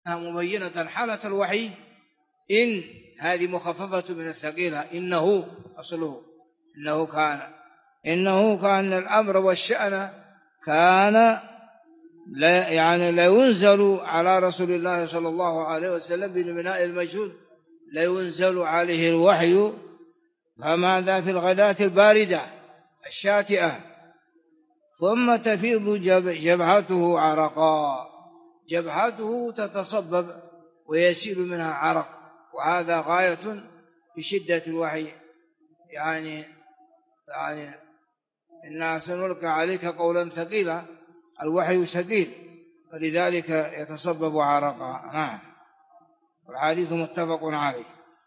مبينة حالة الوحي، إن هذه مخففة من الثقيلة، إنه أصله إنه كان الأمر والشأن كان لا ينزل على رسول الله صلى الله عليه وسلم بالبناء المجهول، لا ينزل عليه الوحي، فماذا في الغداة الباردة الشاتئة ثم تفيض جبهته عرقا، جبهته تتصبب ويسيل منها عرق، وهذا غاية في شدة الوحي. يعني إنا سنلقي عليك قولا ثقيلا، الوحي ثقيل، فلذلك يتصبب عرقا. نعم. والحديث متفق عليه.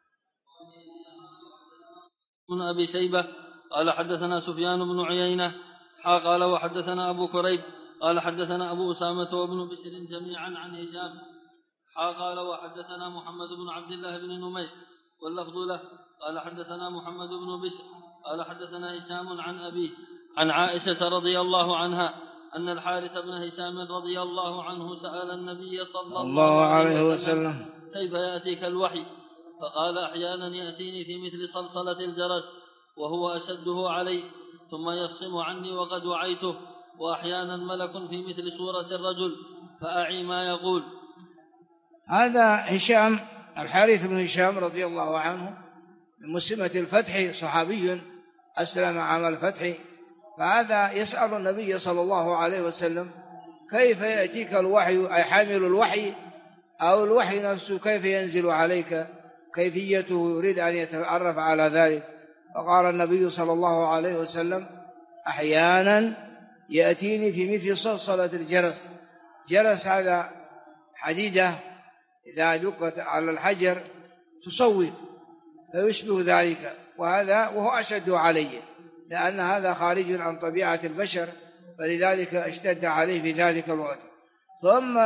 من أبي شيبة قال حدثنا سفيان بن عيينة قال وحدثنا أبو كريب قال حدثنا أبو أسامة وابن بشر جميعا عن هشام قال وحدثنا محمد بن عبد الله بن نمير واللفظ له قال حدثنا محمد بن بشر قال حدثنا هشام عن أبيه عن عائشة رضي الله عنها أن الحارث بن هشام رضي الله عنه سأل النبي صلى الله عليه وسلم كيف يأتيك الوحي؟ فقال أحيانا يأتيني في مثل صلصلة الجرس وهو أشده علي ثم يفصم عني وقد وعيته، وأحيانا ملك في مثل سورة الرجل فأعي ما يقول. هذا هشام الحارث بن هشام رضي الله عنه من مسلمة الفتح، صحابي أسلم عام الفتح، فهذا يسأل النبي صلى الله عليه وسلم كيف يأتيك الوحي، أي حامل الوحي أو الوحي نفسه كيف ينزل عليك، كيفيته، يريد أن يتعرف على ذلك. فقال النبي صلى الله عليه وسلم أحيانا يأتيني في مثل صلصلة الجرس. جرس هذا حديدة إذا دقت على الحجر تصوت، فيشبه ذلك، وهو أشد عليه لأن هذا خارج عن طبيعة البشر، فلذلك اشتد عليه في ذلك الوقت. ثم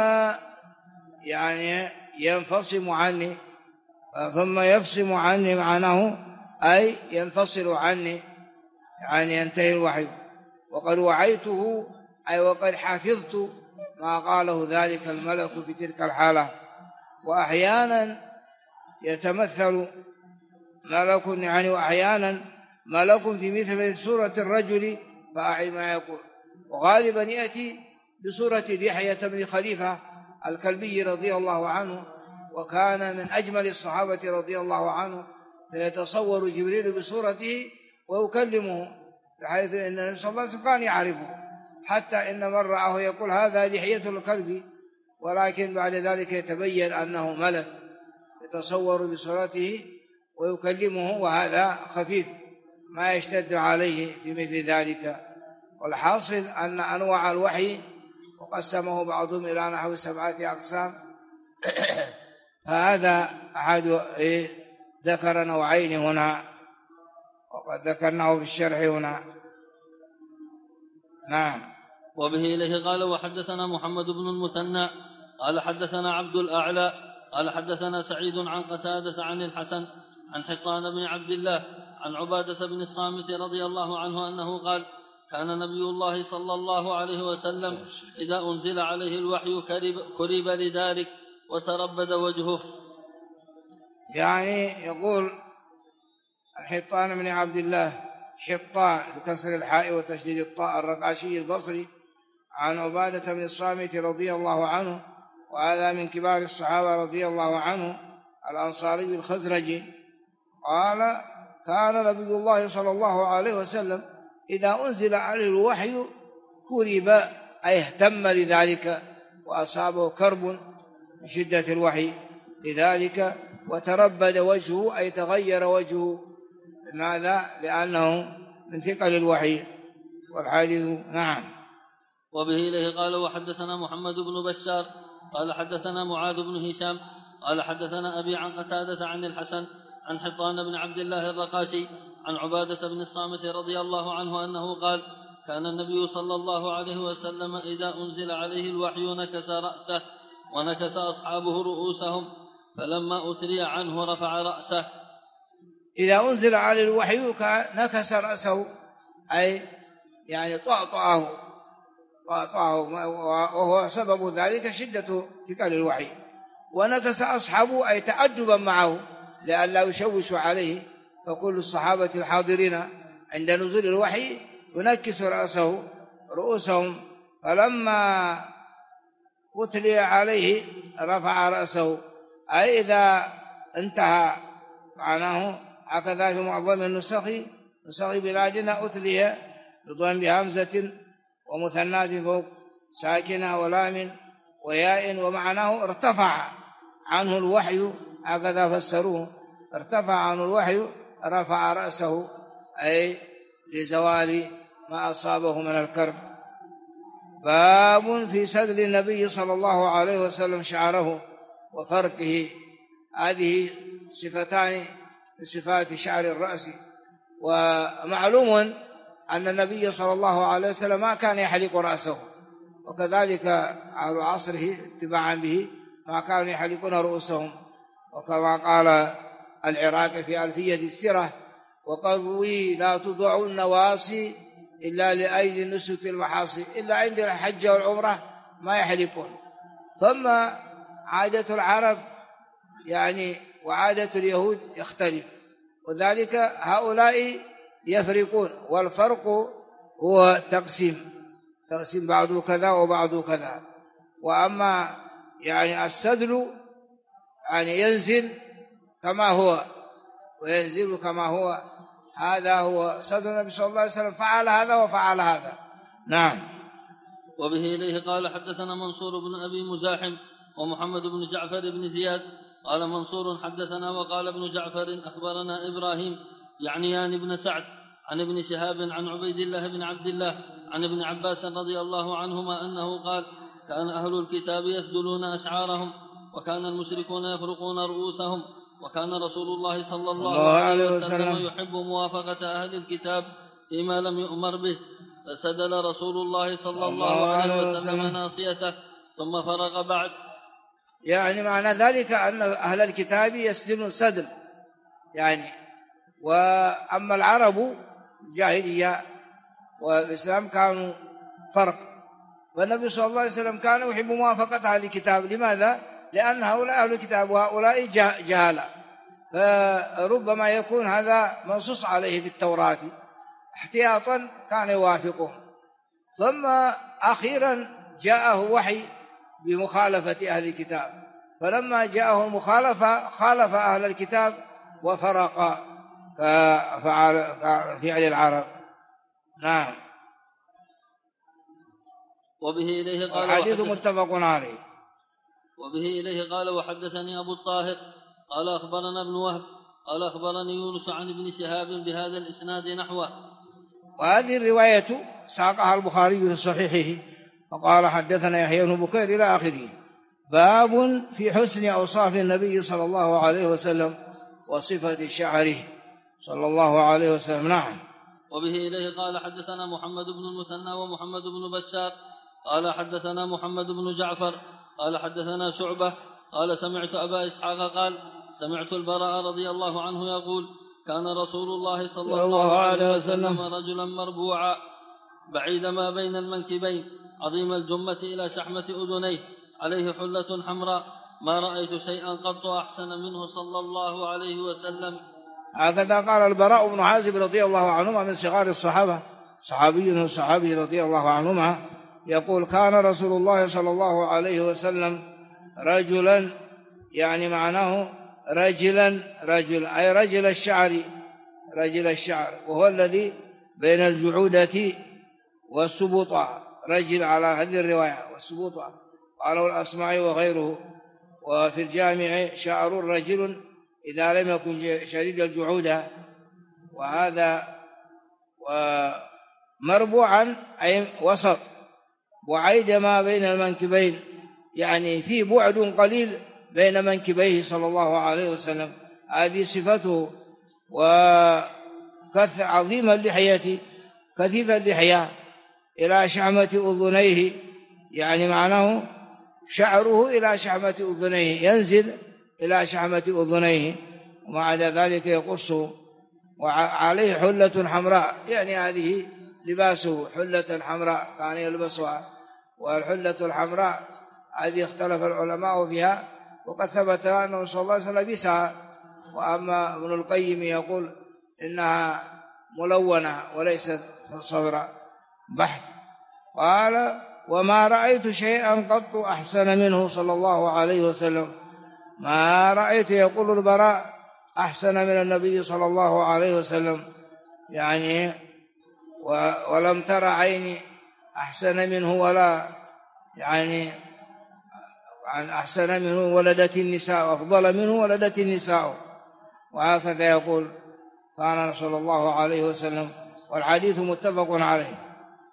ينفصم عني، ثم يفصم عني معناه أي ينفصل عني، ينتهي الوحي. وقد وعيته أي وقد حفظت ما قاله ذلك الملك في تلك الحالة. وأحيانا يتمثل ملك، وأحيانا ملك في مثل سورة الرجل فأعي ما يقول. وغالبا يأتي بصورة دحية بن خليفة الكلبي رضي الله عنه، وكان من أجمل الصحابة رضي الله عنه، فيتصور جبريل بصورته ويكلمه، بحيث أن النبي صلى الله عليه وسلم كان يعرفه، حتى إن من رآه يقول هذا دحية الكلبي، ولكن بعد ذلك يتبين أنه ملك يتصور بصورته ويكلمه، وهذا خفيف ما يشتد عليه في مثل ذلك. والحاصل أن أنواع الوحي وقسمه بعضهم إلى نحو 7 أقسام، فهذا أحد ذكر نوعين هنا، وقد ذكرناه في الشرح هنا. نعم. وبه إليه قال وحدثنا محمد بن المثنى قال حدثنا عبد الأعلى قال حدثنا سعيد عن قتادة عن الحسن عن حطان بن عبد الله عن عبادة بن الصامت رضي الله عنه أنه قال كان نبي الله صلى الله عليه وسلم إذا أنزل عليه الوحي كرب لذلك وتربد وجهه. يقول حطان بن عبد الله، حطان بكسر الحاء وتشديد الطاء، الرقاشي البصري، عن عبادة بن الصامت رضي الله عنه، وهذا من كبار الصحابة رضي الله عنه الأنصاري الخزرجي، قال كان نبي الله صلى الله عليه وسلم إذا أنزل عليه الوحي كرب، أي اهتم لذلك وأصابه كرب من شدة الوحي لذلك، وتربد وجهه أي تغير وجهه. لماذا؟ لأنه من ثقل الوحي. والحديث. نعم. وبه إليه قال وحدثنا محمد بن بشار قال حدثنا معاذ بن هشام قال حدثنا أبي عن قتادة عن الحسن عن حطان بن عبد الله الرقاشي عن عبادة بن الصامت رضي الله عنه أنه قال كان النبي صلى الله عليه وسلم إذا أنزل عليه الوحي نكس رأسه ونكس أصحابه رؤوسهم، فلما أتري عنه رفع رأسه. إذا أنزل عليه الوحي نكس رأسه، أي طأطأه، وهو سبب ذلك شدة ثقل الوحي. ونكس أصحابه أي تعجبا معه لئلا يشوش عليه، فكل الصحابة الحاضرين عند نزول الوحي ينكس رؤوسهم، فلما أتلي عليه رفع رأسه، أي إذا انتهى معناه. هكذا في معظم النسخ بلادنا أتلي بضم بهمزة ومثنات فوق ساكنة ولام وياء، ومعناه ارتفع عنه الوحي، هكذا فسروه، ارتفع عنه الوحي رفع رأسه، أي لزوال ما أصابه من الكرب. باب في سدل النبي صلى الله عليه وسلم شعره وفرقه. هذه صفتان من صفات شعر الرأس. ومعلوم أن النبي صلى الله عليه وسلم ما كان يحلق رأسه، وكذلك أهل عصره اتباعا به ما كانوا يحلقون رؤوسهم، وكما قال العراقي في ألفية السيرة: وقضوا لا تضع النواصي إلا لأيدي النسك المحاصي، إلا عند الحج والعمرة ما يحلقون. ثم عادة العرب يعني وعادة اليهود يختلف، وذلك هؤلاء يفرقون، والفرق هو تقسيم بعضه كذا وبعضه كذا. وأما يعني السدل يعني ينزل كما هو وينزل كما هو، هذا هو سدل النبي صلى الله عليه وسلم، فعل هذا وفعل هذا. نعم. وبه إليه قال حدثنا منصور بن أبي مزاحم ومحمد بن جعفر بن زياد قال منصور حدثنا وقال ابن جعفر أخبرنا إبراهيم يعنيان بن سعد عن ابن شهاب عن عبيد الله بن عبد الله عن ابن عباس رضي الله عنهما أنه قال: كان أهل الكتاب يسدلون أشعارهم، وكان المشركون يفرقون رؤوسهم، وكان رسول الله صلى الله عليه وسلم يحب موافقة أهل الكتاب فيما لم يؤمر به، فسدل رسول الله صلى الله عليه وسلم ناصيته ثم فرغ بعد. يعني معنى ذلك أن أهل الكتاب يسدلون سدل يعني. وأما العرب الجاهلية والإسلام كانوا فرق، والنبي صلى الله عليه وسلم كان يحب موافقة أهل الكتاب. لماذا؟ لأن هؤلاء أهل الكتاب وهؤلاء جهالة، فربما يكون هذا منصوص عليه في التوراة، احتياطا كان يوافقهم. ثم أخيرا جاءه وحي بمخالفة أهل الكتاب، فلما جاءه المخالفة خالف أهل الكتاب وفرق فعل العرب. نعم. وبه إليه قال الحديث متفق عليه. وبه إليه قال: وحدثني أبو الطاهر قال أخبرنا ابن وهب قال أخبرني يونس عن ابن شهاب بهذا الإسناد نحوه. وهذه الرواية ساقها البخاري في صحيحه وقال: حدثنا يحيى بن بكير إلى آخره. باب في حسن أوصاف النبي صلى الله عليه وسلم وصفة شعره صلى الله عليه وسلم. نعم. وبه إليه قال: حدثنا محمد بن المثنى ومحمد بن بشار قال حدثنا محمد بن جعفر قال حدثنا شعبة قال: سمعت أبا إسحاق قال: سمعت البراء رضي الله عنه يقول: كان رسول الله صلى الله عليه وسلم رجلا مربوعا بعيد ما بين المنكبين عظيم الجمة إلى شحمة أذنيه عليه حلة حمراء، ما رأيت شيئا قط أحسن منه صلى الله عليه وسلم. هكذا قال البراء بن عازب رضي الله عنهما من صغار الصحابة، صحابي رضي الله عنهما، يقول: كان رسول الله صلى الله عليه وسلم رجلا، يعني معناه رجل أي رجل الشعر، وهو الذي بين الجعودة والسبوطة، رجل على هذه الرواية والسبوطة، قاله الأصمعي وغيره. وفي الجامع: شعر رجل إذا لم يكن شديد الجعودة، وهذا مربوعا أي وسط، بعيد ما بين المنكبين، يعني في بعد قليل بين منكبيه صلى الله عليه وسلم، هذه صفته. عظيم اللحية كثيف اللحية إلى شحمة أذنيه، يعني معناه شعره إلى شحمة أذنيه، ينزل إلى شحمة أذنيه، ومع ذلك يقص، وعليه حلة حمراء، يعني هذه لباسه حلة حمراء كان يلبسها. والحلة الحمراء هذه اختلف العلماء فيها، وقد ثبت أنه صلى الله عليه وسلم يسعى. وأما ابن القيم يقول إنها ملونة وليست صفراء بحث. قال: وما رأيت شيئا قط أحسن منه صلى الله عليه وسلم. ما رأيت، يقول البراء، أحسن من النبي صلى الله عليه وسلم، يعني ولم تر عيني أحسن منه، ولا يعني أحسن منه ولدت النساء، أفضل منه ولدت النساء. وهكذا يقول كان صلى الله عليه وسلم، والحديث متفق عليه.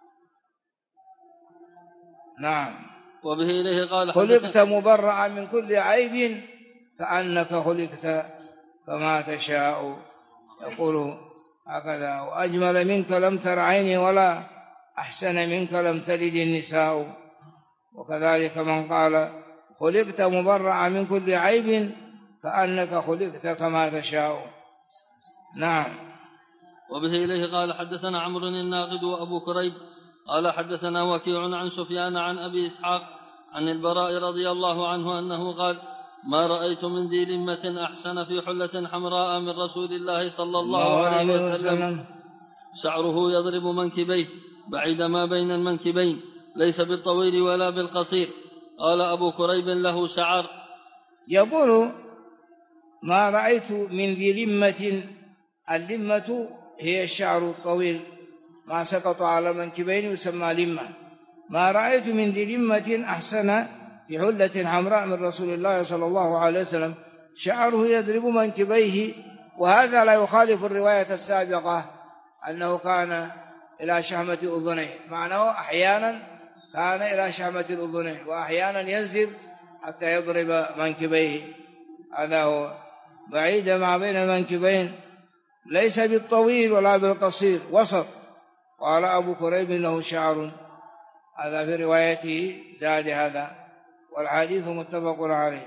نعم. وبه إليه قال: خلقت مبرأ من كل عيب كأنك خلقت كما تشاء. يقول هكذا: وأجمل منك لم تر عيني، ولا أحسن منك لم تلد النساء. وكذلك من قال: خلقت مبرأ من كل عيب كأنك خلقت كما تشاء. نعم. وبه إليه قال: حدثنا عمرو الناقد وأبو كريب قال: حدثنا وكيع عن سفيان عن أبي إسحاق عن البراء رضي الله عنه أنه قال: ما رأيت من ذي لمة أحسن في حلة حمراء من رسول الله صلى الله عليه وسلم، شعره يضرب منكبيه بعيد ما بين المنكبين، ليس بالطويل ولا بالقصير. قال أبو كريب: له شعر. يقول: ما رأيت من ذي لمة. اللمة هي الشعر الطويل ما سقط على منكبين يسمى لمة. ما رأيت من ذي لمة أحسن في حلة حمراء من رسول الله صلى الله عليه وسلم، شعره يضرب منكبيه. وهذا لا يخالف الرواية السابقة أنه كان إلى شحمة أذنيه، معناه أحيانا كان إلى شحمة الأذنين، وأحيانا ينزل حتى يضرب منكبيه. هذا هو بعيد ما بين المنكبين، ليس بالطويل ولا بالقصير، وسط. قال أبو كريب: له شعر. هذا في روايته زاد هذا، والحديث متفق عليه.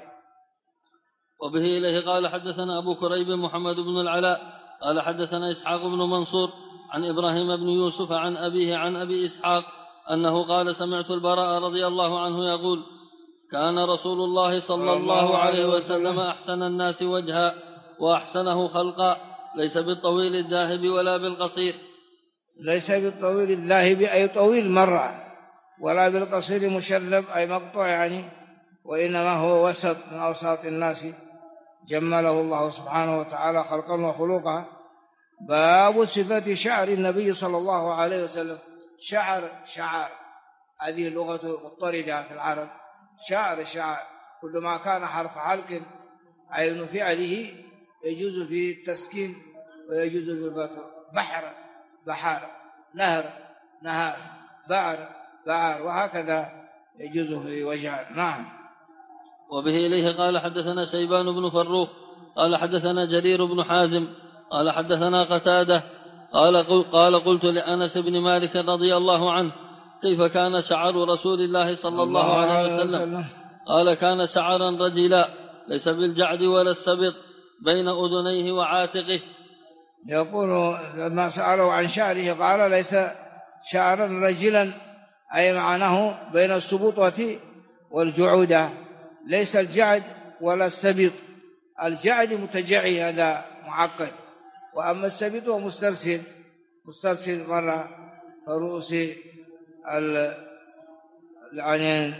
وبه إليه قال: حدثنا أبو كريب محمد بن العلاء قال: حدثنا إسحاق بن منصور عن إبراهيم بن يوسف عن أبيه عن أبي إسحاق أنه قال: سمعت البراء رضي الله عنه يقول: كان رسول الله صلى الله عليه وسلم أحسن الناس وجها وأحسنه خلقا، ليس بالطويل الذاهب ولا بالقصير. ليس بالطويل الذاهب أي طويل مرة، ولا بالقصير مشذب أي مقطوع يعني، وإنما هو وسط من أوساط الناس، جمله الله سبحانه وتعالى خلقا وخلقا. باب صفة شعر النبي صلى الله عليه وسلم. شعر هذه اللغة مضطردة في العرب. شعر كل ما كان حرف حلق عين فعله يجوز فيه التسكين ويجوز فيه الفتح. بحر، نهر، بعر، وهكذا يجوز في وجه. نعم. وبه إليه قال: حدثنا شيبان بن فروخ قال: حدثنا جرير بن حازم قال: حدثنا قتادة قال: قلت لأنس بن مالك رضي الله عنه: كيف كان شعر رسول الله صلى الله عليه وسلم؟ قال: كان شعرا رجلا، ليس بالجعد ولا السبط، بين أذنيه وعاتقه. يقول لما سألوا عن شعره قال: ليس شعرا رجلا، أي معناه بين السبطة والجعودة، ليس الجعد ولا السبط. الجعد متجعي، هذا معقد، وأما السبط هو مسترسل مرة كرؤوس يعني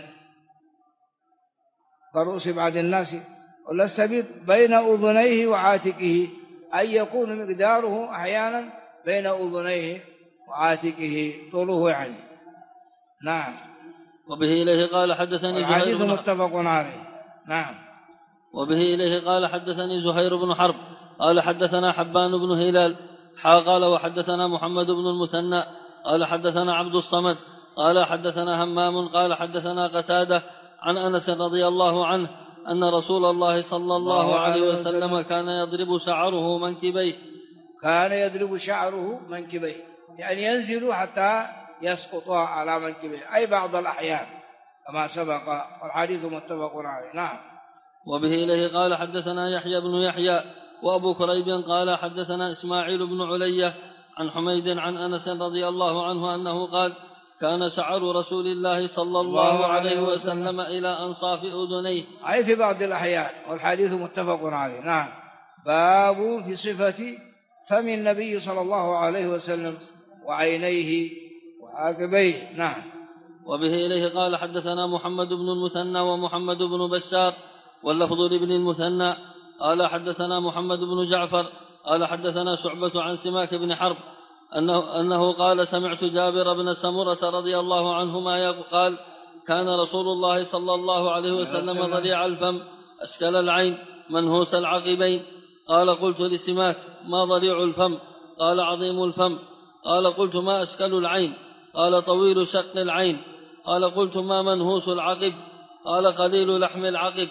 كرؤوس بعض الناس. ولا السبط بين أذنيه وعاتقه، أي يكون مقداره أحيانا بين أذنيه وعاتقه، طوله يعني. نعم. وبه إليه قال: حدثني الحديث متفق عليه. نعم. وبه إليه قال: حدثني زهير بن حرب قال: حدثنا حبان بن هلال قال: وحدثنا محمد بن المثنى قال: حدثنا عبد الصمد قال: حدثنا همام قال: حدثنا قتادة عن أنس رضي الله عنه أن رسول الله صلى الله عليه وسلم كان يضرب شعره منكبيه. كان يضرب شعره منكبيه يعني ينزل حتى يسقط على منكبيه، أي بعض الأحيان كما سبق، والحديث متفق عليه. نعم. وبه إليه قال: حدثنا يحيى بن يحيى وأبو كريب قال: حدثنا إسماعيل بن علية عن حميد عن أنس رضي الله عنه أنه قال: كان شعر رسول الله صلى الله عليه وسلم إلى أنصاف أذنيه، أي في بعض الأحيان، والحديث متفق عليه. نعم. باب في صفة فم النبي صلى الله عليه وسلم وعينيه وعاقبيه. نعم. وبه إليه قال حدثنا محمد بن المثنى ومحمد بن بشار واللفظ لابن المثنى قال حدثنا محمد بن جعفر قال حدثنا شعبة عن سماك بن حرب أنه قال سمعت جابر بن سمرة رضي الله عنهما قال كان رسول الله صلى الله عليه وسلم ضليع الفم أشكل العين منهوس العقبين. قال قلت لسماك ما ضليع الفم؟ قال عظيم الفم. قال قلت ما أشكل العين؟ قال طويل شق العين. قال قلت ما منهوس العقب؟ قال قليل لحم العقب.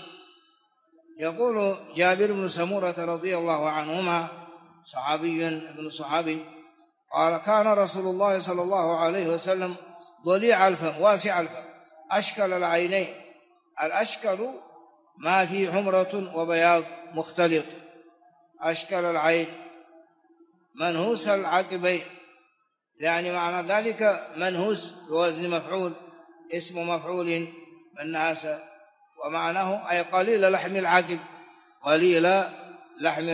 يقول جابر بن سمرة رضي الله عنهما صحابي ابن صحابي قال كان رسول الله صلى الله عليه وسلم ضليع الفم واسع الفم أشكل العينين. الأشكل ما فيه حمرة وبياض مختلط، أشكل العين منهوس العقبين، يعني معنى ذلك منهوس بوزن مفعول، اسم مفعول منهاس، ومعناه أي قليل لحم العقب، قليل لحم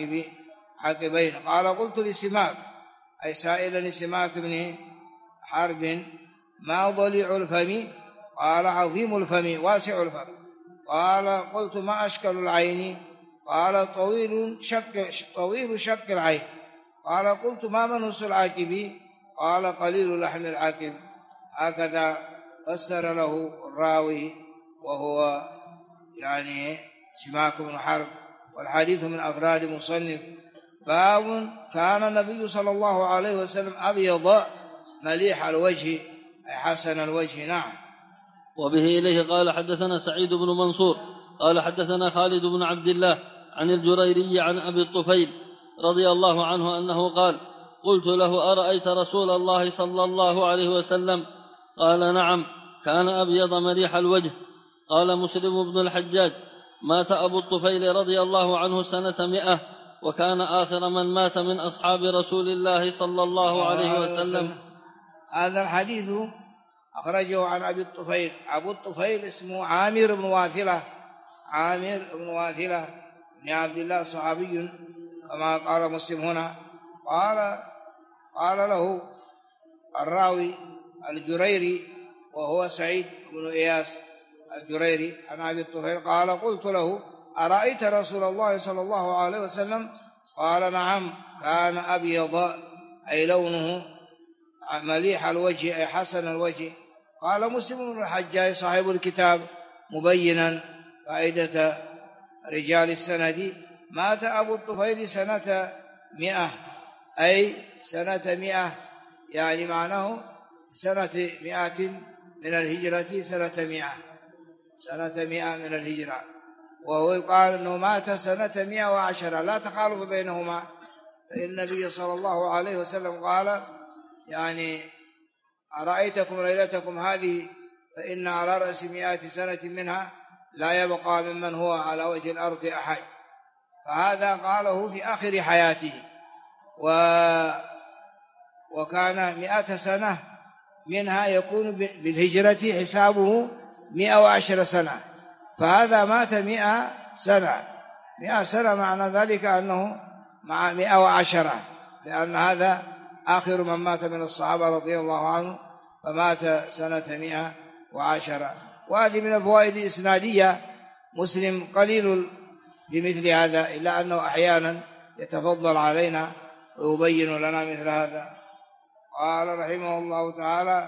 عقبين. قال قلت لسماك أي سائلا لسماك بن حرب ما ضليع الفم؟ قال عظيم الفم واسع الفم. قال قلت ما أشكل العين؟ قال طويل شق العين. قال قلت ما منهوس العاقب؟ قال قليل لحم العاقب. هكذا فسر له الراوي وهو يعني سماك بن حرب، والحديث من أفراد مصنف. باب كان النبي صلى الله عليه وسلم أبيض مليح الوجه أي حسن الوجه. نعم. وبه إليه قال حدثنا سعيد بن منصور قال حدثنا خالد بن عبد الله عن الجريري عن أبي الطفيل رضي الله عنه أنه قال قلت له أرأيت رسول الله صلى الله عليه وسلم؟ قال نعم كان أبيض مليح الوجه. قال مسلم بن الحجاج مات أبو الطفيل رضي الله عنه سنة 100 وكان آخر من مات من أصحاب رسول الله صلى الله عليه وسلم. هذا الحديث أخرجه عن أبي الطفيل. أبو الطفيل اسمه عامر بن واثلة، عامر بن واثلة بن عبد الله صحابي كما قال مسلم هنا. قال له الراوي الجريري وهو سعيد بن إياس الجريري عن أبي الطفيل قال قلت له أرأيت رسول الله صلى الله عليه وسلم؟ قال نعم كان أبيض أي لونه مليح الوجه أي حسن الوجه. قال مسلم بن الحجاج صاحب الكتاب مبينا فائدة رجال السند مات أبو الطفيل سنة 100 أي سنة 100 يعني معناه سنة 100 من الهجرة، سنة 100 من الهجرة، وهو يقال أنه مات سنة 110 لا تخالف بينهما. فإن النبي صلى الله عليه وسلم قال يعني أرأيتكم ليلتكم هذه فإن على رأس 100 سنة منها لا يبقى ممن هو على وجه الأرض أحد. فهذا قاله في آخر حياته، وكان 100 سنة منها يكون بالهجرة حسابه 110 سنة، فهذا مات 100 سنة. 100 سنة معنى ذلك أنه مع 110، لأن هذا آخر من مات من الصحابة رضي الله عنه، فمات سنة 110. وهذه من الفوائد الإسنادية. مسلم قليل في مثل هذا، إلا أنه أحيانا يتفضل علينا ويبين لنا مثل هذا. قال رحمه الله تعالى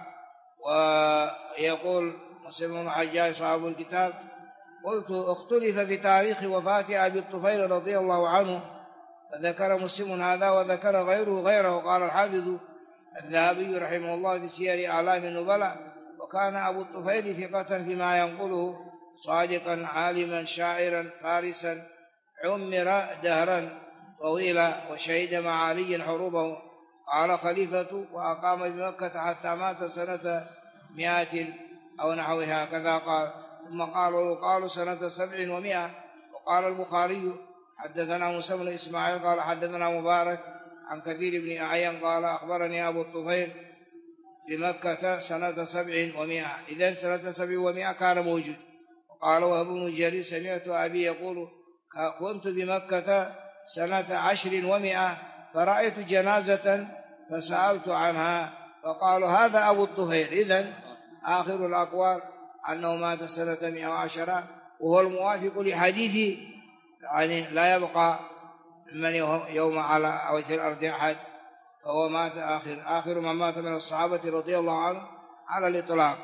ويقول مسلم بن الحجاج صاحب الكتاب قلت اختلف في تاريخ وفاة أبي الطفيل رضي الله عنه، فذكر مسلم هذا وذكر غيره. قال الحافظ الذهبي رحمه الله في سير أعلام النبلاء وكان أبو الطفيل ثقة فيما ينقله، صادقا عالما شاعرا فارسا، عمر دهرا طويلا وشهد مع علي حروبه. قال خليفة وأقام بمكة حتى مات سنة 100 أو نحوها كذا قال. ثم قال ويقال سنة 700. وقال البخاري حدثنا موسى بن إسماعيل قال حدثنا مبارك عن كثير بن أعين قال أخبرني أبو الطفيل بمكة سنة 700. إذن سنة 700 كان موجود. وقال وهب بن جرير سمعت أبي يقول كنت بمكة سنة 10 و100 فرأيت جنازة فسألت عنها فقالوا هذا أبو الطفيل. إذن آخر الأقوال أنه مات سنة 110 وهو الموافق لحديث يعني لا يبقى من يوم على وجه الأرض أحد، فهو مات آخر من مات من الصحابة رضي الله عنهم على الإطلاق.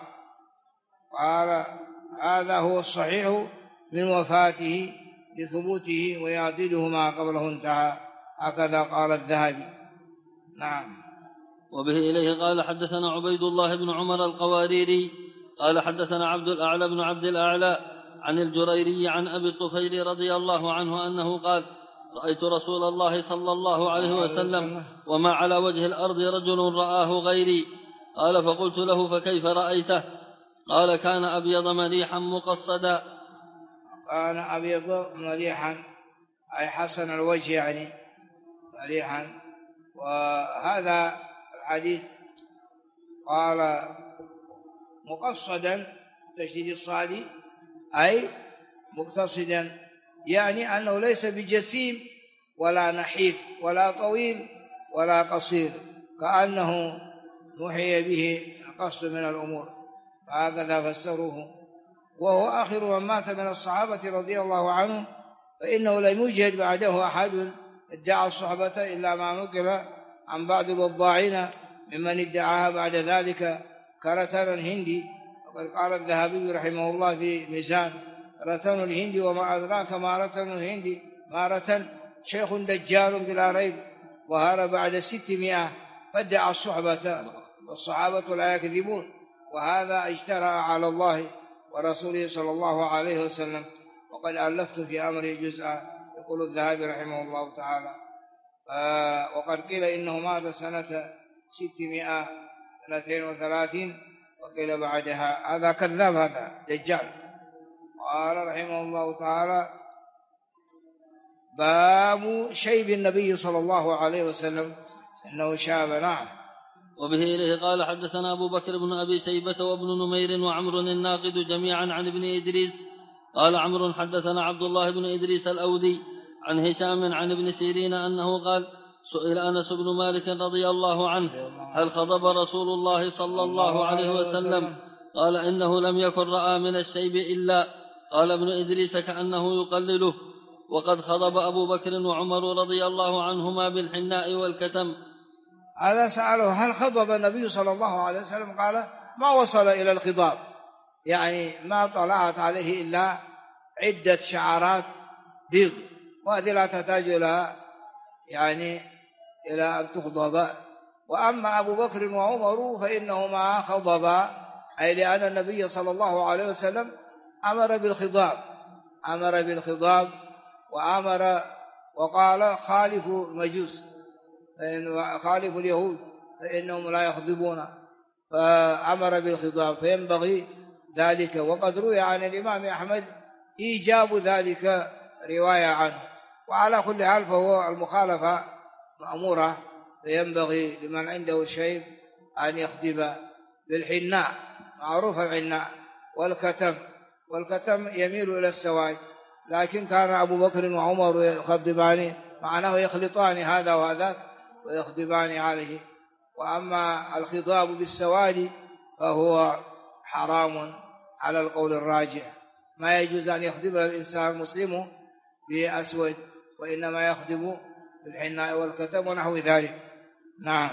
قال هذا هو الصحيح من وفاته لثبوته ويعدله ما قبله انتهى، هكذا قال الذهبي. نعم. وبه إليه قال حدثنا عبيد الله بن عمر القواريري قال حدثنا عبد الأعلى بن عبد الأعلى عن الجريري عن أبي الطفيل رضي الله عنه أنه قال رأيت رسول الله صلى الله عليه وسلم وما على وجه الأرض رجل رآه غيري. قال فقلت له فكيف رأيته؟ قال كان أبيض مليحا مقصدا. كان أبيض مليحا أي حسن الوجه يعني مليحا. وهذا الحديث قال مقصدا تشديد الصاد أي مقتصدا، يعني أنه ليس بجسيم ولا نحيف ولا طويل ولا قصير، كأنه نحي به القصد من الأمور، هكذا فسروه. وهو آخر من مات من الصحابة رضي الله عنهم، فإنه لم يوجد بعده أحد ادعى الصحبة إلا ما نقل عن بعض الوضاعين ممن ادعاها بعد ذلك كرتان الهندي. وقد قال الذهبي رحمه الله في ميزان رتن الهندي وما أدراك ما رتن الهندي، ما رتن شيخ دجال بلا ريب ظهر بعد 600 فادعى الصحبة، والصحابة لا يكذبون، وهذا اجترأ على الله ورسوله صلى الله عليه وسلم. وقد ألفت في أمره جزءا، يقول الذهبي رحمه الله تعالى. وقد قيل إنه مات سنة 632 وقيل بعدها، هذا كذاب، هذا دجال. قال رحمه الله تعالى باب شيب النبي صلى الله عليه وسلم إنه شاب. نعم. وبه إليه قال حدثنا أبو بكر بن أبي شيبة وابن نمير وعمر الناقد جميعا عن ابن إدريس قال عمرو حدثنا عبد الله بن إدريس الأودي عن هشام عن ابن سيرين أنه قال سئل أنس بن مالك رضي الله عنه هل خضب رسول الله صلى الله عليه وسلم؟ قال إنه لم يكن رأى من الشيب إلا. قال ابن إدريس كأنه يقلله. وقد خضب أبو بكر وعمر رضي الله عنهما بالحناء والكتم. هذا سأله هل خضب النبي صلى الله عليه وسلم؟ قال ما وصل إلى الخضاب، يعني ما طلعت عليه إلا عدة شعرات بيض، وهذه لا تحتاج إلى يعني إلى أن تخضب. وأما أبو بكر وعمر فإنهما خضبا، أي لأن النبي صلى الله عليه وسلم أمر بالخضاب وأمر وقال خالفوا المجوس، خالفوا اليهود فإنهم لا يخضبون، فأمر بالخضاب فينبغي ذلك. وقد روي عن الإمام أحمد إيجاب ذلك رواية عنه. وعلى كل حال فهو المخالفة مأمورة، فينبغي لمن عنده شيء أن يخضب بالحناء، معروف العناء، والكتم يميل إلى السواد، لكن كان أبو بكر وعمر يخضبان، معناه يخلطان هذا وهذاك ويخضبان عليه. وأما الخضاب بالسواد فهو حرام على القول الراجح، ما يجوز أن يخضب الإنسان المسلم بأسود، وإنما يخضب بالحناء والكتم ونحو ذلك. نعم.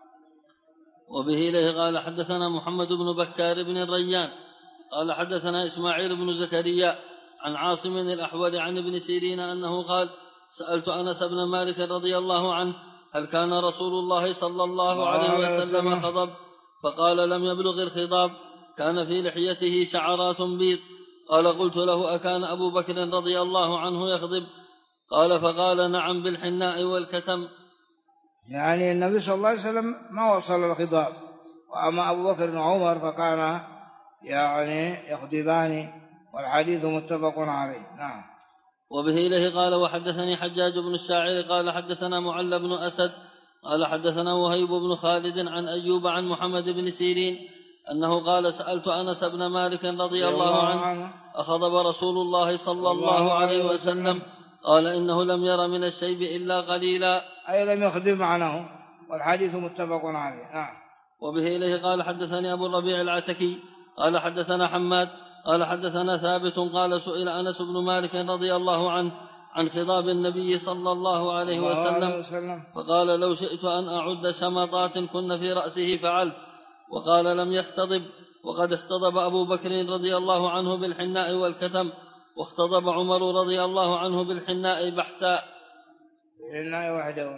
وبه إليه قال حدثنا محمد بن بكار بن الريان قال حدثنا إسماعيل بن زكريا عن عاصم الأحول عن ابن سيرين أنه قال سألت أنس بن مالك رضي الله عنه هل كان رسول الله صلى الله عليه وسلم خضب؟ فقال لم يبلغ الخضاب، كان في لحيته شعرات بيض. قال قلت له أكان أبو بكر رضي الله عنه يخضب؟ قال فقال نعم بالحناء والكتم. يعني النبي صلى الله عليه وسلم ما وصل الخضاب، وأما أبو بكر وعمر فكان يعني يخضبان، والحديث متفق عليه. نعم. وبه إليه قال وحدثني حجاج بن الشاعر قال حدثنا معل بن أسد قال حدثنا وهيب بن خالد عن أيوب عن محمد بن سيرين أنه قال سألت أنس بن مالك رضي الله عنه أخضب رسول الله صلى الله عليه وسلم؟ قال إنه لم ير من الشيب إلا قليلا، أي لم يخدم معناه، والحديث متفق عليه. نعم. وبه إليه قال حدثني أبو الربيع العتكي قال حدثنا حماد قال حدثنا ثابت قال سئل أنس بن مالك رضي الله عنه عن خضاب النبي صلى الله عليه وسلم فقال لو شئت أن أعد شمطات كن في رأسه فعلت، وقال لم يختضب، وقد اختضب أبو بكر رضي الله عنه بالحناء والكتم، واختضب عمر رضي الله عنه بالحناء بحتاء. بالحناء وحده.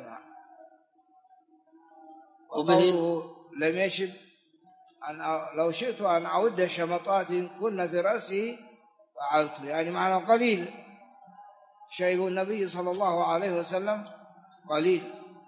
وقوله لم يشب لو شئت أن أعد شمطات كن في رأسه فعلت، يعني معنى قليل. شيب النبي صلى الله عليه وسلم قليل.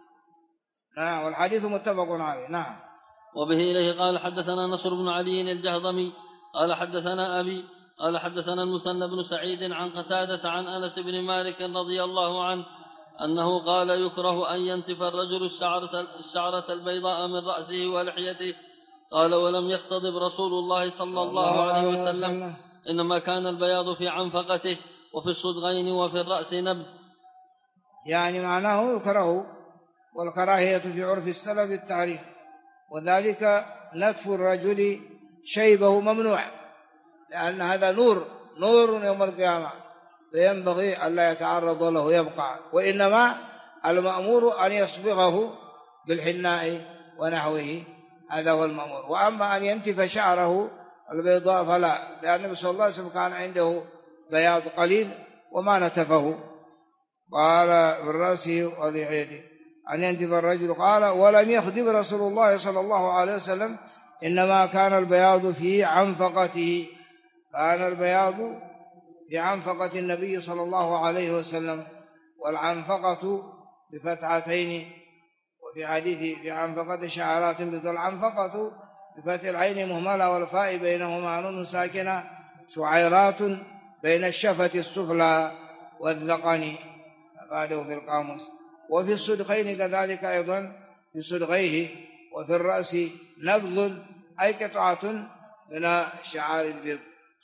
نعم. والحديث متفق عليه. نعم. وبه إليه قال حدثنا نصر بن علي الجهضمي قال حدثنا أبي قال حدثنا المثنى بن سعيد عن قتادة عن أنس بن مالك رضي الله عنه أنه قال يكره أن ينتف الرجل الشعرة البيضاء من رأسه ولحيته. قال ولم يختضب رسول الله صلى الله عليه وسلم، إنما كان البياض في عنفقته وفي الصدغين وفي الرأس نبت. يعني معناه يكره، والكراهية في عرف السلف التعريف، وذلك نتف الرجل شيبه ممنوع، لأن هذا نور يوم القيامة، فينبغي ألا يتعرض له يبقى، وإنما المأمور أن يصبغه بالحناء ونحوه، هذا هو المأمور. وأما أن ينتف شعره البيضاء فلا، لأن النبي صلى الله عليه وسلم كان عنده بياض قليل وما نتفه. قال بالرأس ولحيته أن ينتف الرجل. قال ولم يخدم رسول الله صلى الله عليه وسلم، إنما كان البياض في عنفقته، كان البياض في عنفقة النبي صلى الله عليه وسلم. والعنفقة بفتحتين، وفي حديث في عنفقة شعرات بذل. العنفقة بفتح العين مهملة والفاء بينهما نون ساكنة، شعيرات بين الشفة السفلى والذقن، قاله في القاموس. وفي الصدغين كذلك أيضا، في صدغيه. وفي الرأس نبض، أي قطعة من شعار البيض.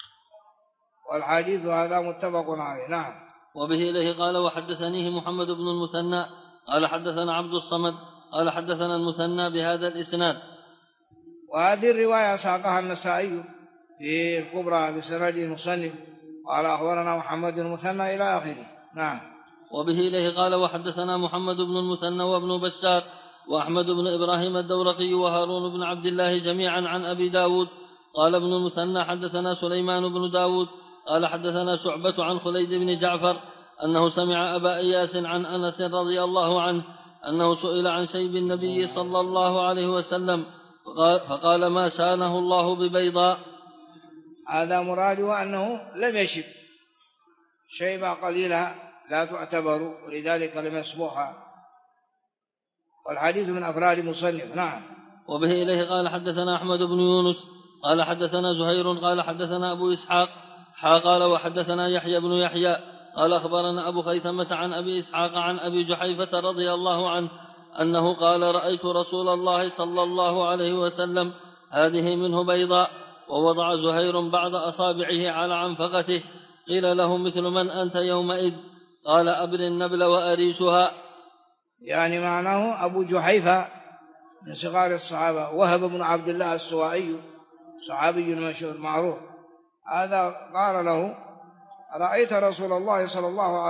والحديث هذا متفق عليه. نعم. وبه إليه قال وحدثنيه محمد بن المثنى قال حدثنا عبد الصمد قال حدثنا المثنى بهذا الإسناد. وهذه الرواية ساقها النسائي في الكبرى بسند المصنف قال أخبرنا محمد بن المثنى إلى آخره. نعم. وبه إليه قال وحدثنا محمد بن المثنى وابن بشار وأحمد بن إبراهيم الدورقي وهارون بن عبد الله جميعا عن أبي داود. قال ابن المثنى حدثنا سليمان بن داود قال حدثنا شعبة عن خليد بن جعفر أنه سمع أبا إياس عن أنس رضي الله عنه أنه سئل عن شيب النبي صلى الله عليه وسلم فقال ما شانه الله ببيضاء. هذا مراده أنه لم يشب، شيبة قليلة لا تعتبر، ولذلك لم يصبحها. والحديث من أفراد مصنف. نعم. وبه إليه قال حدثنا أحمد بن يونس قال حدثنا زهير قال حدثنا أبو إسحاق قال وحدثنا يحيى بن يحيى قال أخبرنا أبو خيثمة عن أبي إسحاق عن أبي جحيفة رضي الله عنه أنه قال رأيت رسول الله صلى الله عليه وسلم هذه منه بيضاء، ووضع زهير بعض أصابعه على عنفقته. قيل له مثل من أنت يومئذ؟ قال أبر النبل وأريشها. يعني معناه أبو جحيفة من صغار الصحابة، وهب بن عبد الله السوائي صحابي مشهور معروف. هذا قال له رأيت رسول الله صلى الله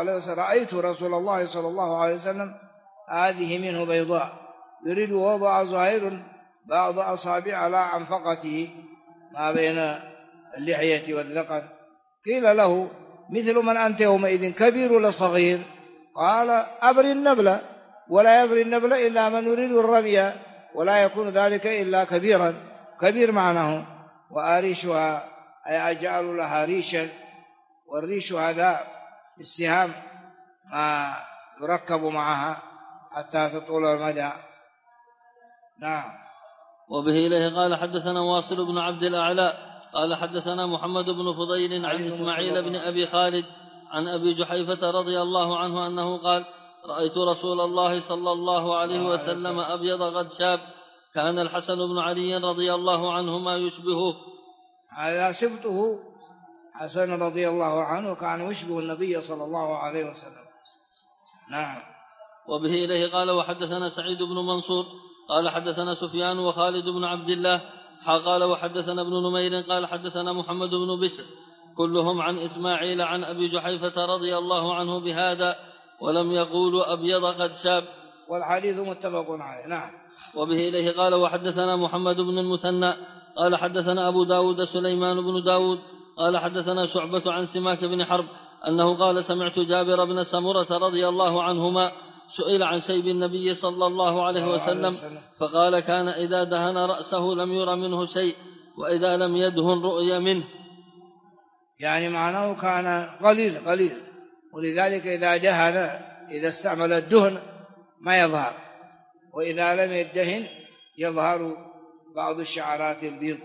عليه وسلم هذه منه بيضاء، يريد وضع زهير بعض أصابع على عنفقته ما بين اللحية والذقن. قيل له مثل من أنت يومئذ كبير ولا صغير؟ قال أبر النبل، ولا يبري النبل إلا من يريد الرمي، ولا يكون ذلك إلا كبيرا، كبير معناه. وأريشها أي أجعل لها ريشا، والريش هذا السهام ما يركب معها حتى تطول المدى. نعم. وبه إليه قال حدثنا واصل بن عبد الأعلى قال حدثنا محمد بن فضيل عن إسماعيل بن أبي خالد عن أبي جحيفة رضي الله عنه أنه قال رأيت رسول الله صلى الله عليه وسلم أبيض قد شاب كان الحسن بن علي رضي الله عنهما يشبهه. هذا سبته حسن رضي الله عنه كان يشبه النبي صلى الله عليه وسلم. نعم. وبه إليه قال وحدثنا سعيد بن منصور قال حدثنا سفيان وخالد بن عبد الله قال وحدثنا ابن نمير قال حدثنا محمد بن بشر كلهم عن إسماعيل عن أبي جحيفة رضي الله عنه بهذا ولم يقولوا أبيض قد شاب، والحديث متفق عليه. نعم. وبه إليه قال وحدثنا محمد بن المثنى قال حدثنا أبو داود سليمان بن داود قال حدثنا شعبة عن سماك بن حرب أنه قال سمعت جابر بن سمرة رضي الله عنهما سئل عن شيب النبي صلى الله عليه وسلم فقال كان إذا دهن رأسه لم ير منه شيء وإذا لم يدهن رؤي منه، يعني معناه كان قليل ولذلك إذا دهن إذا استعمل الدهن ما يظهر، وإذا لم يدهن يظهر بعض الشعرات البيض.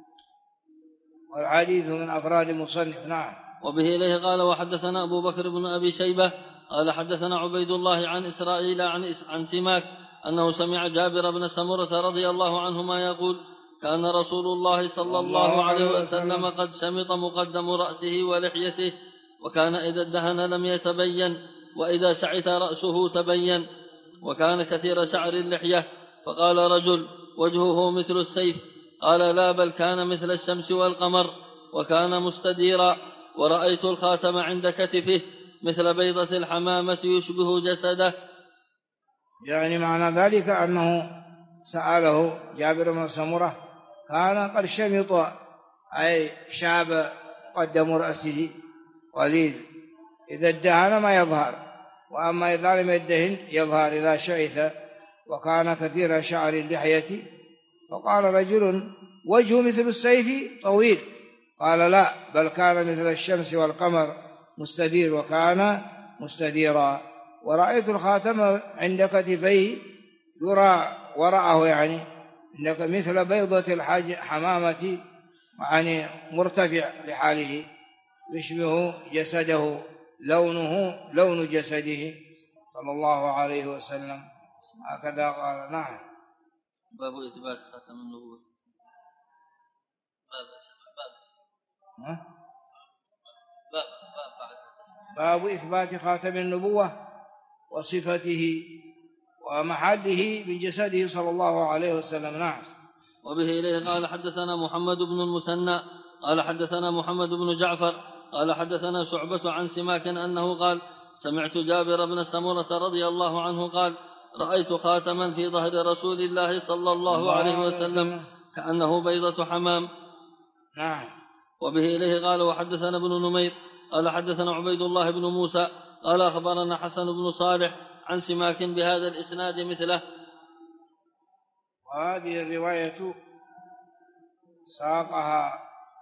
والحديث من أفراد المصنف. نعم. وبه إليه قال وحدثنا أبو بكر بن أبي شيبة قال حدثنا عبيد الله عن إسرائيل عن سماك أنه سمع جابر بن سمرة رضي الله عنهما يقول كان رسول الله صلى الله عليه وسلم قد شمط مقدم رأسه ولحيته وكان إذا ادهن لم يتبين وإذا شعث رأسه تبين وكان كثير شعر اللحية. فقال رجل وجهه مثل السيف قال لا بل كان مثل الشمس والقمر وكان مستديرا ورأيت الخاتم عند كتفه مثل بيضة الحمامة يشبه جسده. يعني معنى ذلك أنه سأله جابر بن سمرة كان قد شمط أي شاب قدم رأسه قليل، إذا ادهن ما يظهر، وأما إذا لم يدهن يظهر إذا شعث، وكان كثير شعر اللحية. فقال رجل وجهه مثل السيف طويل قال لا بل كان مثل الشمس والقمر مستدير وكان مستديرا ورأيت الخاتم عند كتفيه يرى وراءه يعني مثل بيضة الحمامة يعني مرتفع لحاله يشبه جسده لونه لون جسده صلى الله عليه وسلم. هكذا قال. نعم. باب إثبات خاتم النبوة. باب إثبات خاتم النبوة وصفته ومحله بجسده صلى الله عليه وسلم. نعم. وبه إليه قال حدثنا محمد بن المثنى قال حدثنا محمد بن جعفر قال حدثنا شعبة عن سماك أنه قال سمعت جابر بن سمرة رضي الله عنه قال رأيت خاتما في ظهر رسول الله صلى الله عليه وسلم كأنه بيضة حمام. نعم. وبه إليه قال وحدثنا ابن نمير قال حدثنا عبيد الله بن موسى قال أخبرنا حسن بن صالح عن سماك بهذا الإسناد مثله. وهذه الرواية ساقها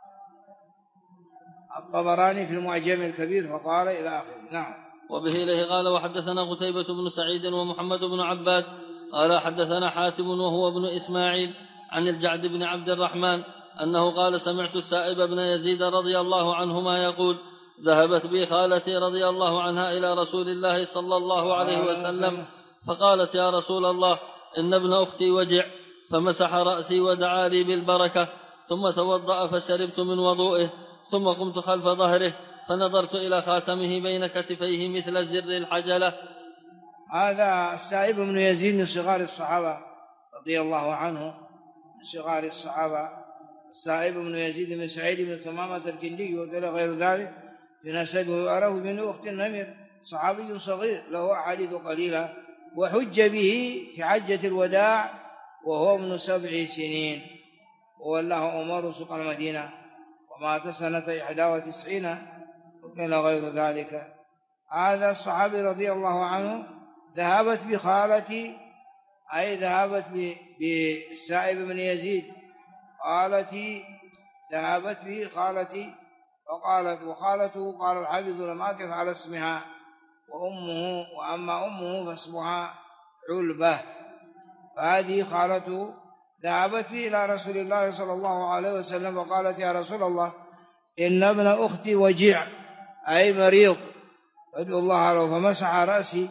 الطبراني في المعجم الكبير فقال إلى آخره. نعم. وبه إليه قال وحدثنا قتيبة بن سعيد ومحمد بن عباد قال حدثنا حاتم وهو ابن إسماعيل عن الجعد بن عبد الرحمن أنه قال سمعت السائب بن يزيد رضي الله عنهما يقول ذهبت بي خالتي رضي الله عنها إلى رسول الله صلى الله عليه وسلم فقالت يا رسول الله إن ابن أختي وجع، فمسح رأسي ودعا لي بالبركة ثم توضأ فشربت من وضوئه ثم قمت خلف ظهره فنظرت إلى خاتمه بين كتفيه مثل زر الحجلة. هذا السائب بن يزيد من صغار الصحابة رضي الله عنه، من صغار الصحابة. السائب بن يزيد بن سعيد بن ثمامة الكندي وغير ذلك في نسبه وأراه بن أخت النمر، صحابي صغير له أحاديث قليلة، وحج به في حجة الوداع وهو ابن 7 سنين، وولاه عمر سوق المدينة ومات سنة 91 وكان غير ذلك. هذا الصحابي رضي الله عنه ذهبت بخالتي، أي ذهبت بالسائب بن يزيد، قالتي ذهبت به خالتي وقالت وخالته قال الحافظ لم أقف على اسمها وأمه، وأما أمه فاسمها علبة. فهذه خالته ذهبت به إلى رسول الله صلى الله عليه وسلم وقالت يا رسول الله إن ابن أختي وجع أي مريض فادعو الله له، فمسح رأسي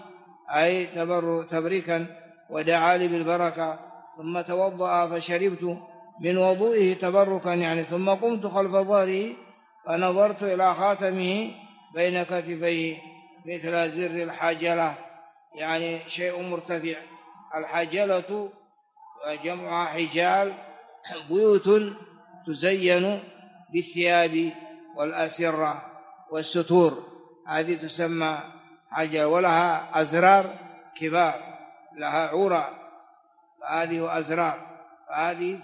أي تبريكا ودعا لي بالبركة، ثم توضأ فشربت من وضوئه تبركا يعني، ثم قمت خلف ظهره فنظرت إلى خاتمه بين كتفيه مثل زر الحجلة، يعني شيء مرتفع. الحجلة جمعها حجال، بيوت تزين بالثياب والأسرة والستور، هذه تسمى حجلة، ولها أزرار كبار، لها عرى، فهذه أزرار، فهذه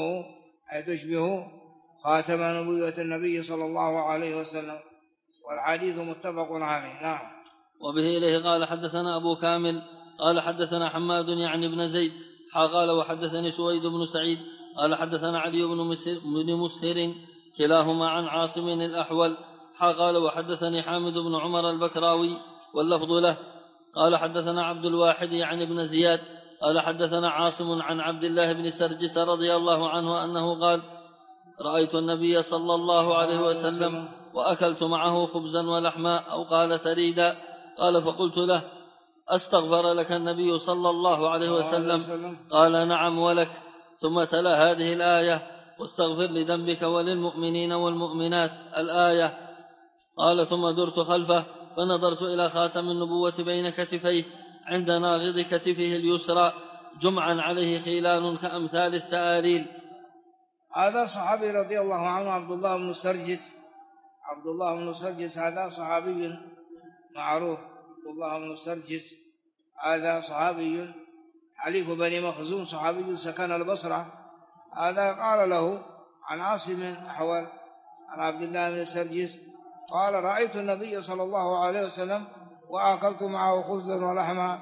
تشبه خاتم نبوة النبي صلى الله عليه وسلم، والحديث متفق عليه. نعم. وبه إليه قال حدثنا أبو كامل قال حدثنا حماد يعني بن زيد قال وحدثني سويد بن سعيد قال حدثنا علي بن مسهر كلاهما عن عاصم الأحول قال وحدثني حامد بن عمر البكراوي واللفظ له قال حدثنا عبد الواحد يعني بن زياد قال حدثنا عاصم عن عبد الله بن سرجس رضي الله عنه أنه قال رأيت النبي صلى الله عليه وسلم وأكلت معه خبزا ولحما أو قال ثريدا، قال فقلت له أستغفر لك النبي صلى الله عليه وسلم؟ قال نعم ولك، ثم تلا هذه الآية واستغفر لذنبك وللمؤمنين والمؤمنات الآية. قال ثم درت خلفه فنظرت إلى خاتم النبوة بين كتفيه عند ناغض كتفه اليسرى جمعا عليه خيلان كأمثال الثآليل. هذا صحابي رضي الله عنه عبد الله بن سرجس. عبد الله بن سرجس هذا صحابي معروف. عبد الله بن سرجس هذا صحابي حليف بني مخزوم، صحابي سكن البصرة. هذا قال له عن عاصم أحول عن عبد الله بن سرجس قال رأيت النبي صلى الله عليه وسلم وأكلت معه خبزا ولحما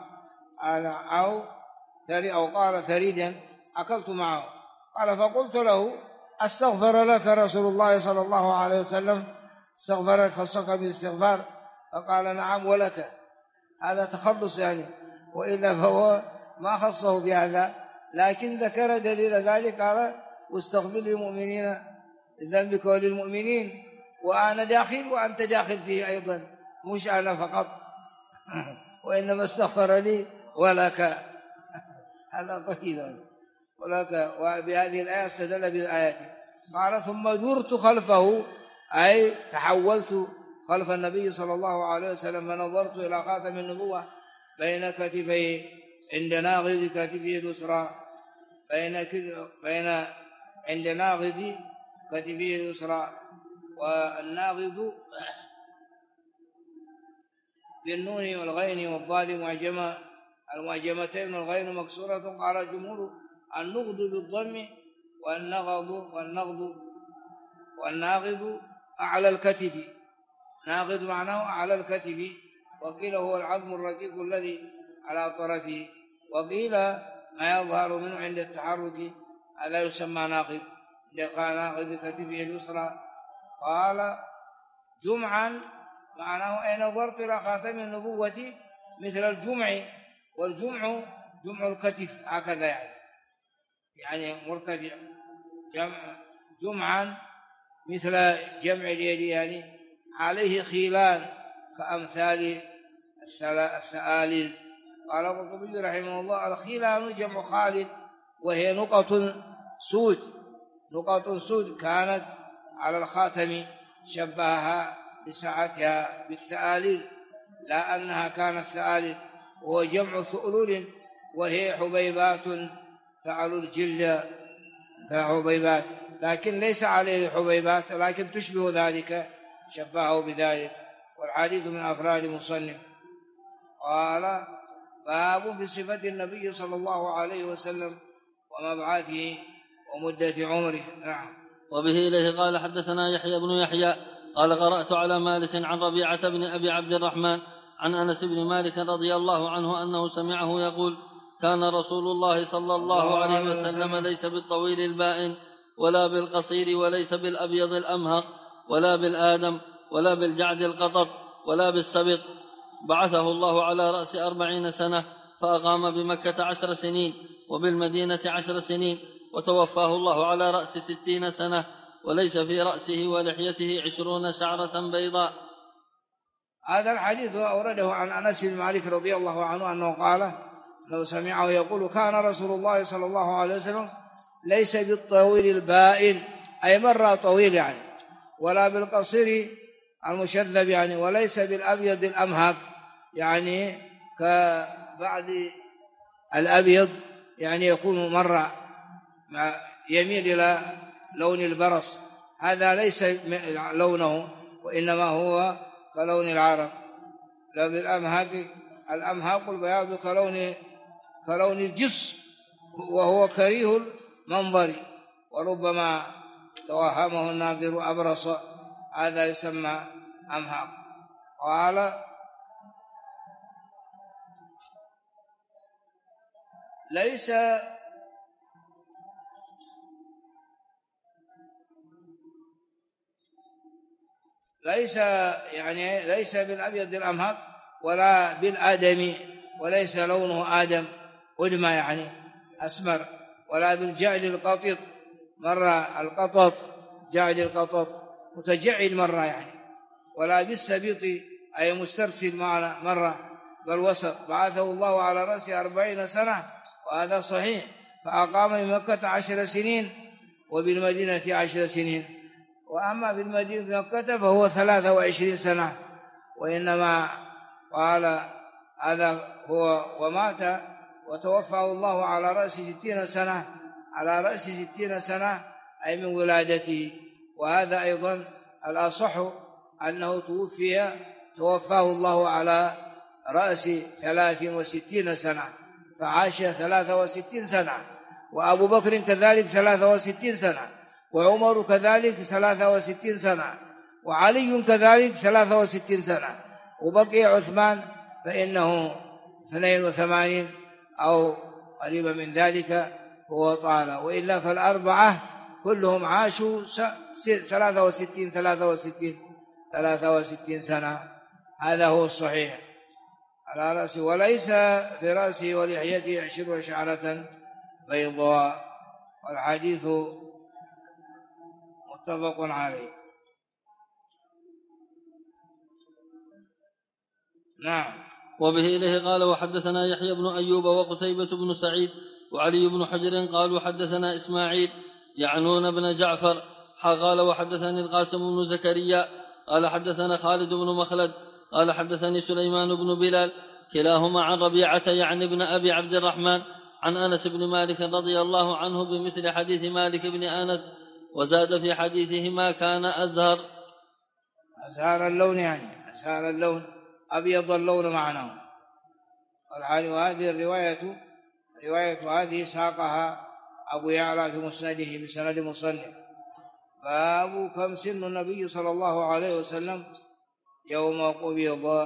أو قال ثريدا أكلت معه. قال فقلت له أستغفر لك رسول الله صلى الله عليه وسلم؟ استغفرك خصك بالاستغفار؟ فقال نعم ولك. هذا تخلص يعني، وإلا فهو ما خصه بهذا، لكن ذكر دليل ذلك قال واستغفر للمؤمنين ذنبك وللمؤمنين، وأنا داخل وأنت داخل فيه أيضا، مش أنا فقط وإنما استغفر لي ولك. هذا طيب ولك. وبهذه الآية استدل بالآيات. قال ثم درت خلفه أي تحولت خلف النبي صلى الله عليه وسلم فنظرت إلى خاتم النبوة بين كتفيه عند ناغض كتفه اليسرى، عند ناغض كتفه اليسرى، والناغض بالنون والغين والضاد معجمة، المعجمتين والغين مكسورة. قال الجمهور النغض بالضم والناغض أعلى الكتف، ناغض معناه أعلى الكتف، وقيل هو العظم الرقيق الذي على طرفه، وقيل ما يظهر منه عند التحرك، هذا يسمى ناغض. قال ناغض كتفه اليسرى. قال جمعا معناه أي نظرت إلى خاتم النبوة مثل الجمع، والجمع جمع الكتف هكذا يعني مرتفع، جمعا مثل جمع اليد يعني عليه خيلان كأمثال الثآليل. قال القرطبي رحمه الله الخيلان جمع خالد، وهي نقط سود كانت على الخاتم، شبهها بسعتها بالثآليل لا أنها كانت ثآليل، وهو جمع ثؤلل، وهي حبيبات تعلو الجلد كحبيبات، لكن ليس عليه حبيبات، لكن تشبه ذلك، شبهه بذلك. والحديث من أفراد المصنف. قال باب في صفة النبي صلى الله عليه وسلم ومبعثه ومدة عمره. نعم. وبه إليه قال حدثنا يحيى بن يحيى قال قرأت على مالك عن ربيعة بن أبي عبد الرحمن عن أنس بن مالك رضي الله عنه أنه سمعه يقول كان رسول الله صلى الله عليه وسلم ليس بالطويل البائن ولا بالقصير وليس بالأبيض الأمهق ولا بالآدم ولا بالجعد القطط ولا بالسبق، بعثه الله على رأس 40 سنة، فأقام بمكة 10 سنين وبالمدينة 10 سنين، وتوفاه الله على رأس 60 سنة، وليس في رأسه ولحيته 20 شعرة بيضاء. هذا الحديث أورده عن أنس بن مالك رضي الله عنه أنه قال لو سمعه يقول كان رسول الله صلى الله عليه وسلم ليس بالطويل البائن أي مرة طويل يعني، ولا بالقصير المشذب يعني، وليس بالأبيض الأمهق يعني كبعد الأبيض يعني يكون مرة يميل إلى لون البرص، هذا ليس لونه وإنما هو كلون العرب. لا الأمهاق البياض كلون الجص وهو كريه المنظر، وربما توهمه الناظر أبرص، هذا يسمى أمهاق. قال ليس بالأبيض الأمهق ولا بالآدمي، وليس لونه آدم أدمى يعني أسمر، ولا بالجعد القطط مرة القطط جعد القطط متجعد مرة يعني، ولا بالسبيط أي مسترسل مرة بل وسط. بعثه الله على رأس 40 سنة وهذا صحيح، فأقام بمكة 10 سنين وبالمدينة 10 سنين، وأما بالمدينة مكة فهو 23 سنة، وإنما قال هذا هو ومات وتوفاه الله على رأس 60 سنة، على رأس 60 سنة أي من ولادته. وهذا أيضا الأصح أنه توفاه الله على رأس 63 سنة فعاش 63 سنة، وأبو بكر كذلك 63 سنة، وعمر كذلك 63 سنة، وعلي كذلك 63 سنة، وبقي عثمان فإنه 82 أو قريبا من ذلك هو طال، وإلا فالأربعة كلهم عاشوا 63 سنة، هذا هو الصحيح على رأسه، وليس في رأسه ولحيته 20 شعرة بيضاء، والحديث متفق عليه. نعم. وبه إليه قال وحدثنا يحيى بن أيوب وقتيبة بن سعيد وعلي بن حجر قالوا حدثنا إسماعيل يعنون بن جعفر قال وحدثني القاسم بن زكريا قال حدثنا خالد بن مخلد قال حدثني سليمان بن بلال كلاهما عن ربيعة يعني ابن أبي عبد الرحمن عن أنس بن مالك رضي الله عنه بمثل حديث مالك بن أنس، وزاد في حديثهما كان أزهر اللون يعني أزهر اللون أبيض اللون معناه. وهذه الرواية هذه ساقها أبو يعلى في مسنده بسند مصنف. باب كم سن النبي صلى الله عليه وسلم يوم قبض.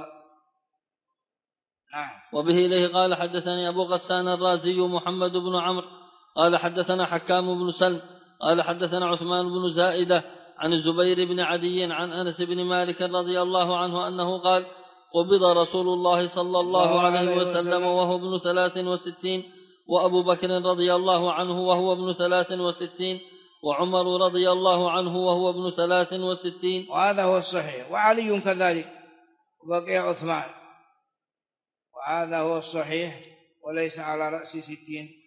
نعم. وبه إليه قال حدثني أبو غسان الرازي محمد بن عمرو قال حدثنا حكام بن سلم قال حدثنا عثمان بن زائدة عن الزبير بن عدي عن أنس بن مالك رضي الله عنه أنه قال قبض رسول الله صلى الله عليه وسلم وهو ابن 63، وأبو بكر رضي الله عنه وهو ابن 63، وعمر رضي الله عنه وهو ابن 63، وهذا هو الصحيح، وعلي كذلك، وبقي عثمان، وهذا هو الصحيح وليس على رأس 60.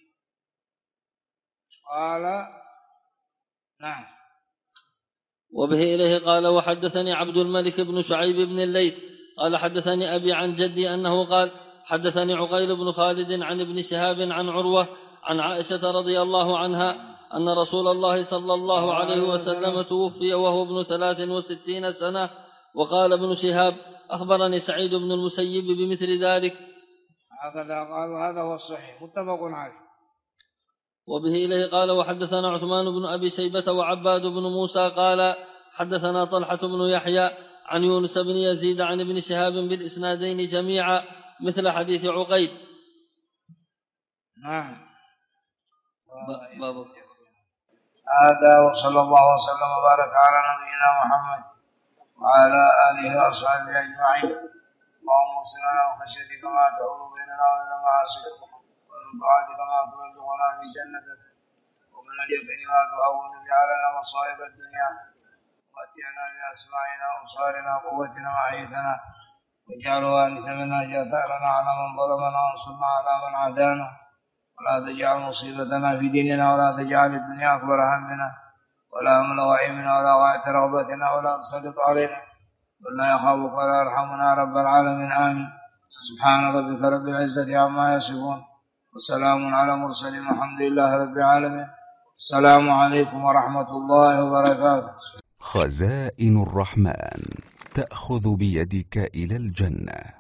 قال نعم. وبه إليه قال وحدثني عبد الملك بن شعيب بن الليث قال حدثني أبي عن جدي أنه قال حدثني عقيل بن خالد عن ابن شهاب عن عروة عن عائشة رضي الله عنها أن رسول الله صلى الله عليه وسلم توفي وهو ابن 63 سنة. وقال ابن شهاب أخبرني سعيد بن المسيب بمثل ذلك. هكذا قال، وهذا هو الصحيح متفق عليه. وبه إليه قال وحدثنا عثمان بن أبي شيبة وعباد بن موسى قال حدثنا طلحة بن يحيى عن يونس بن يزيد عن ابن شهاب بالإسنادين جميعا مثل حديث عقيل. نعم. بابك. هذا وصلى الله وسلم وبارك على نبينا محمد وعلى آله وأصحابه أجمعين. اللهم صل على خشيتك ما تحول بيننا وبين معاصيك، ومن طاعتك ما تبلغنا في جنتك، ومن اليقين ما تهون به علينا مصائب الدنيا، ومتعنا بأسماعنا وأبصارنا وقوتنا ما أحييتنا، واجعل وارث منا جثارنا على من ظلمنا وانصرنا على من عادانا ولا تجعل مصيبتنا في ديننا ولا تجعل الدنيا أكبر همنا ولا مبلغ علمنا ولا غاية رغبتنا ولا تسلط علينا ولا يخافك ولا يرحمنا رب العالمين آمين. سبحان ربك رب العزة عما يصفون وسلام على المرسلين والحمد لله رب العالمين. السلام عليكم ورحمة الله وبركاته. خزائن الرحمن تأخذ بيدك إلى الجنة.